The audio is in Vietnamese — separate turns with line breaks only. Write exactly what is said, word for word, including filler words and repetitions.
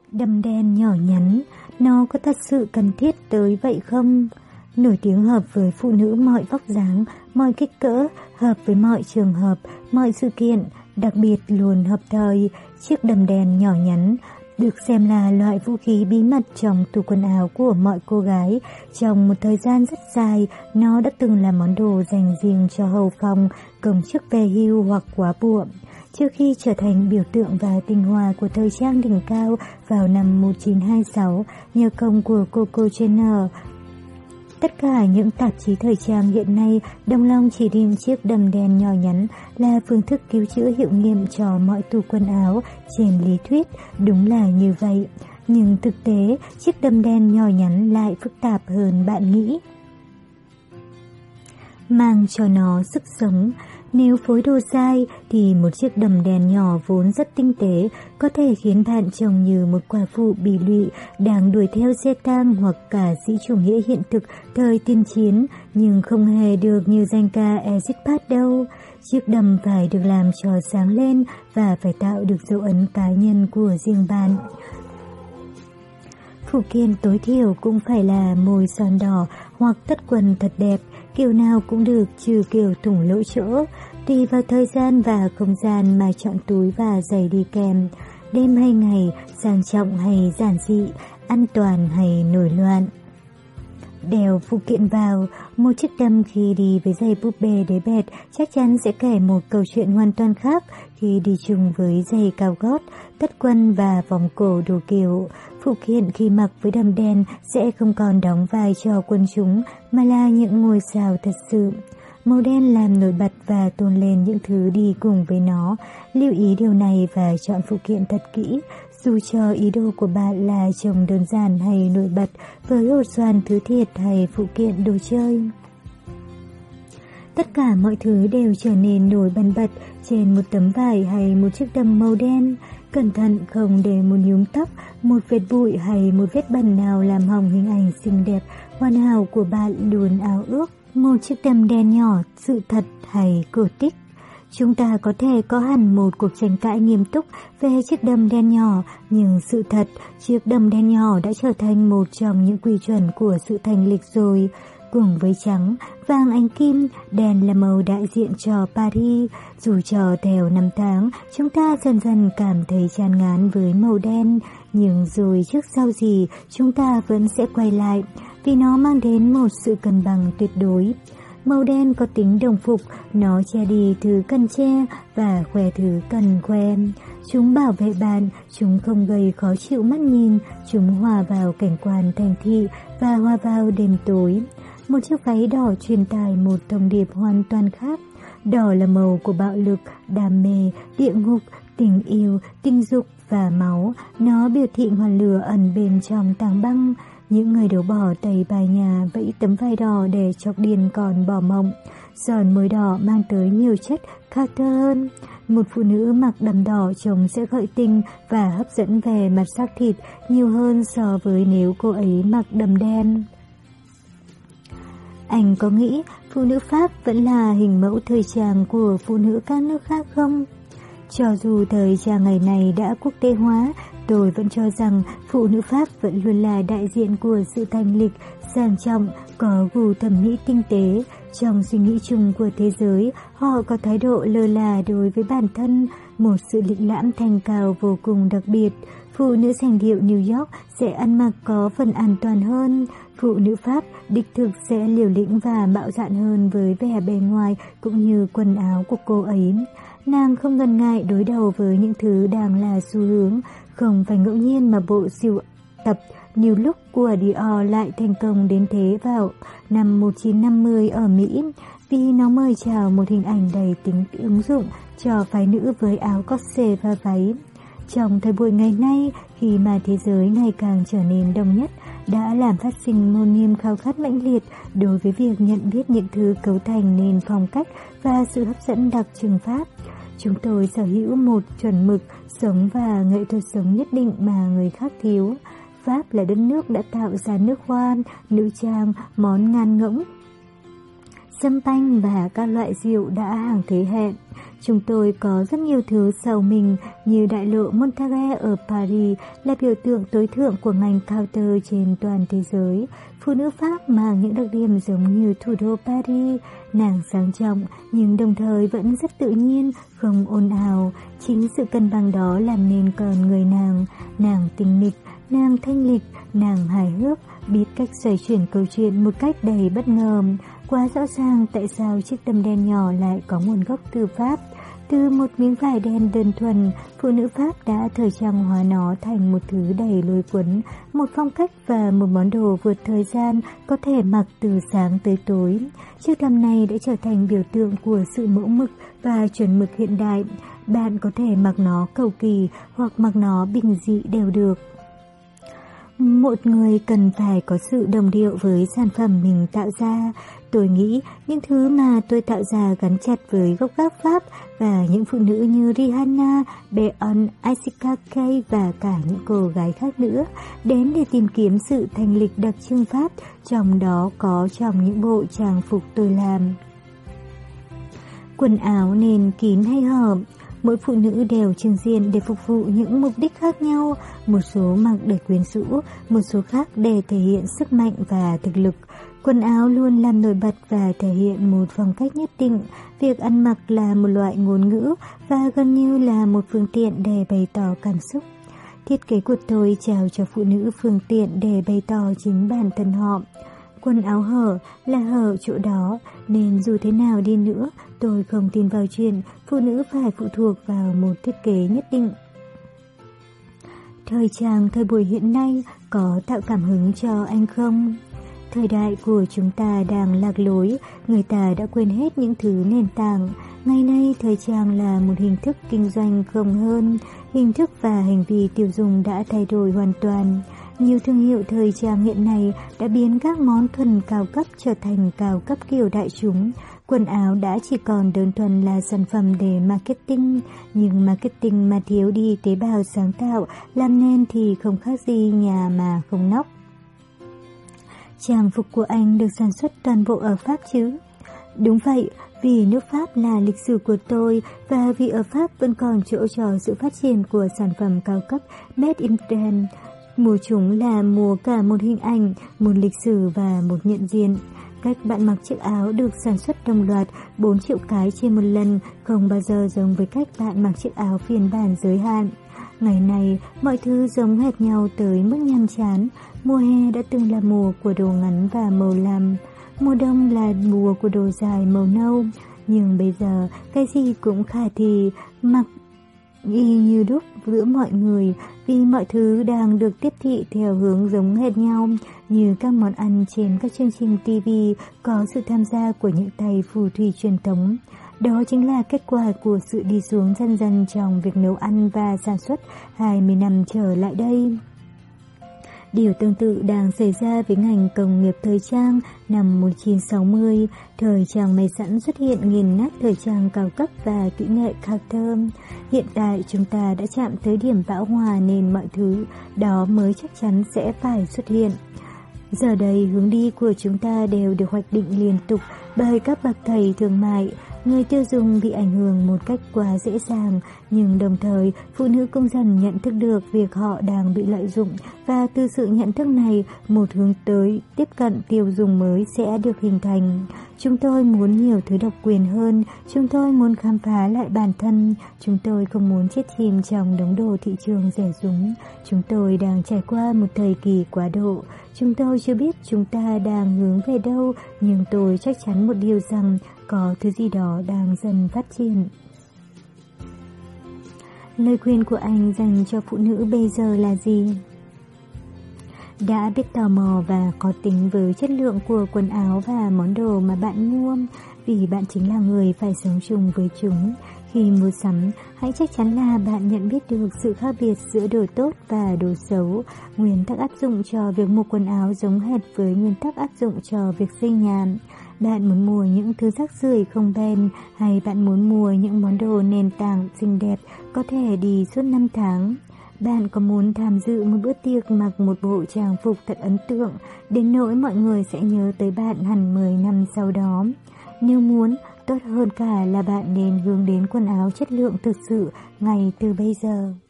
Đầm đen nhỏ nhắn, nó có thật sự cần thiết tới vậy không? Nổi tiếng hợp với phụ nữ mọi vóc dáng, mọi kích cỡ, hợp với mọi trường hợp, mọi sự kiện, đặc biệt luôn hợp thời. Chiếc đầm đen nhỏ nhắn được xem là loại vũ khí bí mật trong tủ quần áo của mọi cô gái. Trong một thời gian rất dài, nó đã từng là món đồ dành riêng cho hầu phòng, công chức về hưu hoặc quá bụa. Trước khi trở thành biểu tượng và tinh hoa của thời trang đỉnh cao vào năm một nghìn chín trăm hai mươi sáu, nhờ công của Coco Chanel, tất cả những tạp chí thời trang hiện nay đồng lòng chỉ định chiếc đầm đen nhỏ nhắn là phương thức cứu chữa hiệu nghiệm cho mọi tủ quần áo. Trên lý thuyết, đúng là như vậy. Nhưng thực tế, chiếc đầm đen nhỏ nhắn lại phức tạp hơn bạn nghĩ. Mang cho nó sức sống. Nếu phối đồ sai thì một chiếc đầm đen nhỏ vốn rất tinh tế có thể khiến bạn trông như một quả phụ bị lụy đang đuổi theo xe tang hoặc cả sĩ chủ nghĩa hiện thực thời tiên chiến, nhưng không hề được như danh ca Edith Piaf đâu. Chiếc đầm phải được làm cho sáng lên và phải tạo được dấu ấn cá nhân của riêng bạn. Phụ kiện tối thiểu cũng phải là môi son đỏ hoặc tất quần thật đẹp, kiểu nào cũng được trừ kiểu thủng lỗ chỗ. Tùy vào thời gian và không gian mà chọn túi và giày đi kèm. Đêm hay ngày, sang trọng hay giản dị, an toàn hay nổi loạn. Đeo phụ kiện vào, một chiếc đầm khi đi với giày búp bê đế bẹt chắc chắn sẽ kể một câu chuyện hoàn toàn khác khi đi chung với giày cao gót, tất quần và vòng cổ đồ kiểu. Phụ kiện khi mặc với đầm đen sẽ không còn đóng vai trò quần chúng mà là những ngôi sao thật sự. Màu đen làm nổi bật và tôn lên những thứ đi cùng với nó. Lưu ý điều này và chọn phụ kiện thật kỹ. Dù cho ý đồ của bạn là trông đơn giản hay nổi bật với hột xoàn thứ thiệt hay phụ kiện đồ chơi, tất cả mọi thứ đều trở nên nổi bật bật trên một tấm vải hay một chiếc đầm màu đen. Cẩn thận không để một nhúm tóc, một vết bụi hay một vết bẩn nào làm hỏng hình ảnh xinh đẹp, hoàn hảo của bạn luôn ao ước. Một chiếc đầm đen nhỏ, sự thật hay cổ tích? Chúng ta có thể có hẳn một cuộc tranh cãi nghiêm túc về chiếc đầm đen nhỏ, nhưng sự thật, chiếc đầm đen nhỏ đã trở thành một trong những quy chuẩn của sự thành lịch rồi. Cùng với trắng, vàng ánh kim, đen là màu đại diện cho Paris. Dù cho theo năm tháng, chúng ta dần dần cảm thấy chán ngán với màu đen, nhưng rồi trước sau gì chúng ta vẫn sẽ quay lại, vì nó mang đến một sự cân bằng tuyệt đối. Màu đen có tính đồng phục, nó che đi thứ cần che và khoe thứ cần khoe. Chúng bảo vệ bạn, chúng không gây khó chịu mắt nhìn, chúng hòa vào cảnh quan thành thị và hòa vào đêm tối. Một chiếc váy đỏ truyền tải một thông điệp hoàn toàn khác. Đỏ là màu của bạo lực, đam mê, địa ngục, tình yêu, tình dục và máu. Nó biểu thị ngọn lửa ẩn bên trong tảng băng. Những người đấu bỏ tẩy bài nhà vẫy tấm vải đỏ để chọc điên còn bỏ mộng. Giòn môi đỏ mang tới nhiều chất Carter hơn. Một phụ nữ mặc đầm đỏ trông sẽ gợi tình và hấp dẫn về mặt xác thịt nhiều hơn so với nếu cô ấy mặc đầm đen. Anh có nghĩ phụ nữ Pháp vẫn là hình mẫu thời trang của phụ nữ các nước khác không? Cho dù thời trang ngày này đã quốc tế hóa, tôi vẫn cho rằng phụ nữ Pháp vẫn luôn là đại diện của sự thanh lịch, sang trọng, có gu thẩm mỹ tinh tế. Trong suy nghĩ chung của thế giới, họ có thái độ lơ là đối với bản thân, một sự lịch lãm thanh cao vô cùng đặc biệt. Phụ nữ sành điệu New York sẽ ăn mặc có phần an toàn hơn. Phụ nữ Pháp đích thực sẽ liều lĩnh và bạo dạn hơn với vẻ bề ngoài cũng như quần áo của cô ấy. Nàng không ngần ngại đối đầu với những thứ đang là xu hướng. Không phải ngẫu nhiên mà bộ sưu tập New Look của Dior lại thành công đến thế vào năm một nghìn chín trăm năm mươi ở Mỹ, vì nó mời chào một hình ảnh đầy tính ứng dụng cho phái nữ với áo corset và váy. Trong thời buổi ngày nay, khi mà thế giới ngày càng trở nên đồng nhất, đã làm phát sinh một niềm khao khát mãnh liệt đối với việc nhận biết những thứ cấu thành nên phong cách và sự hấp dẫn đặc trưng Pháp. Chúng tôi sở hữu một chuẩn mực sống và nghệ thuật sống nhất định mà người khác thiếu. Pháp là đất nước đã tạo ra nước hoa, nữ trang, món ngan ngỗng, champagne và các loại rượu đã hàng thế hệ. Chúng tôi có rất nhiều thứ giàu mình như đại lộ Montargis ở Paris là biểu tượng tối thượng của ngành counter trên toàn thế giới. Phụ nữ Pháp mang những đặc điểm giống như thủ đô Paris, nàng sang trọng nhưng đồng thời vẫn rất tự nhiên, không ồn ào. Chính sự cân bằng đó làm nên con người nàng. Nàng tinh nghịch, nàng thanh lịch, nàng hài hước, biết cách xoay chuyển câu chuyện một cách đầy bất ngờ. Quá rõ ràng tại sao chiếc đầm đen nhỏ lại có nguồn gốc từ Pháp. Từ một miếng vải đen đơn thuần, phụ nữ Pháp đã thời trang hóa nó thành một thứ đầy lôi cuốn, một phong cách và một món đồ vượt thời gian có thể mặc từ sáng tới tối. Chiếc đầm này đã trở thành biểu tượng của sự mẫu mực và chuẩn mực hiện đại. Bạn có thể mặc nó cầu kỳ hoặc mặc nó bình dị đều được. Một người cần phải có sự đồng điệu với sản phẩm mình tạo ra. Tôi nghĩ những thứ mà tôi tạo ra gắn chặt với gốc gác Pháp và những phụ nữ như Rihanna, Beyonce, Jessica Kay và cả những cô gái khác nữa đến để tìm kiếm sự thanh lịch đặc trưng Pháp, trong đó có trong những bộ trang phục tôi làm. Quần áo nên kín hay hở. Mỗi phụ nữ đều trưng diện để phục vụ những mục đích khác nhau, một số mặc để quyến rũ, một số khác để thể hiện sức mạnh và thực lực. Quần áo luôn làm nổi bật và thể hiện một phong cách nhất định. Việc ăn mặc là một loại ngôn ngữ và gần như là một phương tiện để bày tỏ cảm xúc. Thiết kế của tôi trao cho phụ nữ phương tiện để bày tỏ chính bản thân họ. Quần áo hở là hở chỗ đó, nên dù thế nào đi nữa, tôi không tin vào chuyện phụ nữ phải phụ thuộc vào một thiết kế nhất định. Thời trang thời buổi hiện nay có tạo cảm hứng cho anh không? Thời đại của chúng ta đang lạc lối, người ta đã quên hết những thứ nền tảng. Ngày nay thời trang là một hình thức kinh doanh không hơn, hình thức và hành vi tiêu dùng đã thay đổi hoàn toàn. Nhiều thương hiệu thời trang hiện nay đã biến các món thuần cao cấp trở thành cao cấp kiểu đại chúng. Quần áo đã chỉ còn đơn thuần là sản phẩm để marketing, nhưng marketing mà thiếu đi tế bào sáng tạo, làm nên thì không khác gì nhà mà không nóc. Trang phục của anh được sản xuất toàn bộ ở Pháp chứ? Đúng vậy, vì nước Pháp là lịch sử của tôi và vì ở Pháp vẫn còn chỗ cho sự phát triển của sản phẩm cao cấp Made in France. Mùa chúng là mùa cả một hình ảnh, một lịch sử và một nhận diện. Cách bạn mặc chiếc áo được sản xuất đồng loạt bốn triệu cái trên một lần không bao giờ giống với cách bạn mặc chiếc áo phiên bản giới hạn. Ngày nay, mọi thứ giống hệt nhau tới mức nhàm chán. Mùa hè đã từng là mùa của đồ ngắn và màu lam. Mùa đông là mùa của đồ dài màu nâu. Nhưng bây giờ, cái gì cũng khả thi, mặc y như đúc giữa mọi người vì mọi thứ đang được tiếp thị theo hướng giống hệt nhau, như các món ăn trên các chương trình ti vi có sự tham gia của những tay phù thủy truyền thống. Đó chính là kết quả của sự đi xuống dần dần trong việc nấu ăn và sản xuất hai mươi năm trở lại đây. Điều tương tự đang xảy ra với ngành công nghiệp thời trang năm một nghìn chín trăm sáu mươi. Thời trang may sẵn xuất hiện nghiền nát thời trang cao cấp và kỹ nghệ counter. Hiện tại chúng ta đã chạm tới điểm bão hòa nên mọi thứ đó mới chắc chắn sẽ phải xuất hiện. Giờ đây hướng đi của chúng ta đều được hoạch định liên tục bởi các bậc thầy thương mại. Người tiêu dùng bị ảnh hưởng một cách quá dễ dàng, nhưng đồng thời phụ nữ cũng dần nhận thức được việc họ đang bị lợi dụng và từ sự nhận thức này một hướng tới tiếp cận tiêu dùng mới sẽ được hình thành. Chúng tôi muốn nhiều thứ độc quyền hơn, chúng tôi muốn khám phá lại bản thân, chúng tôi không muốn chết chìm trong đống đồ thị trường rẻ rúng. Chúng tôi đang trải qua một thời kỳ quá độ, chúng tôi chưa biết chúng ta đang hướng về đâu, nhưng tôi chắc chắn một điều rằng có thứ gì đó đang dần phát triển. Lời khuyên của anh dành cho phụ nữ bây giờ là gì? Đã biết tò mò và có tính với chất lượng của quần áo và món đồ mà bạn mua, vì bạn chính là người phải sống chung với chúng. Khi mua sắm, hãy chắc chắn là bạn nhận biết được sự khác biệt giữa đồ tốt và đồ xấu. Nguyên tắc áp dụng cho việc mua quần áo giống hệt với nguyên tắc áp dụng cho việc xây nhà. Bạn muốn mua những thứ rác rưởi không bền hay bạn muốn mua những món đồ nền tảng xinh đẹp có thể đi suốt năm tháng? Bạn có muốn tham dự một bữa tiệc mặc một bộ trang phục thật ấn tượng đến nỗi mọi người sẽ nhớ tới bạn hẳn mười năm sau đó? Nếu muốn, tốt hơn cả là bạn nên hướng đến quần áo chất lượng thực sự ngay từ bây giờ.